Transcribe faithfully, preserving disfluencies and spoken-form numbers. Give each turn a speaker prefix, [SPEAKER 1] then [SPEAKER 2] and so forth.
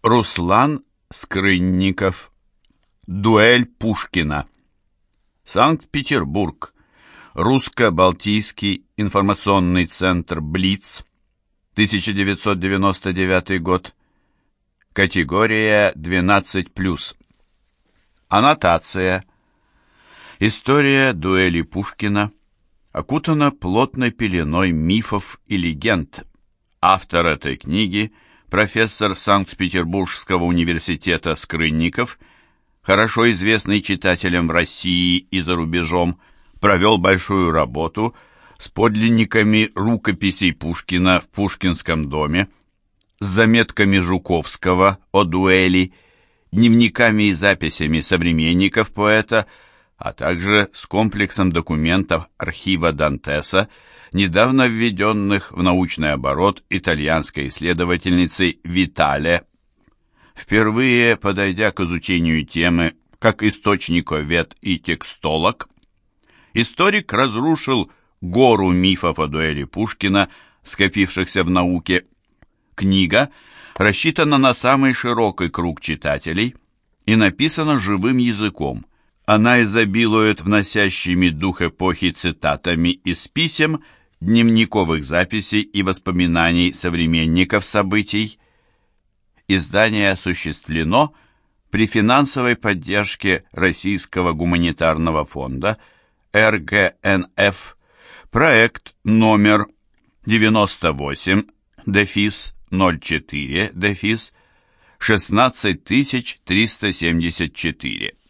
[SPEAKER 1] Руслан Скрынников. Дуэль Пушкина. Санкт-Петербург. Русско-Балтийский информационный центр «Блиц», тысяча девятьсот девяносто девятый год. Категория двенадцать плюс. Аннотация. История дуэли Пушкина окутана плотной пеленой мифов и легенд. Автор этой книги, профессор Санкт-Петербургского университета Скрынников, хорошо известный читателям в России и за рубежом, провел большую работу с подлинниками рукописей Пушкина в Пушкинском доме, с заметками Жуковского о дуэли, дневниками и записями современников поэта, а также с комплексом документов архива Дантеса, недавно введенных в научный оборот итальянской исследовательницей Витале. Впервые подойдя к изучению темы как истоочниковед и текстолог, историк разрушил гору мифов о дуэли Пушкина, скопившихся в науке. Книга рассчитана на самый широкий круг читателей и написана живым языком. Она изобилует вносящими дух эпохи цитатами из писем, дневниковых записей и воспоминаний современников событий. Издание осуществлено при финансовой поддержке Российского гуманитарного фонда эр гэ эн эф, проект номер девяносто восемь дефис ноль четыре дефис шестнадцать тысяч триста семьдесят четыре.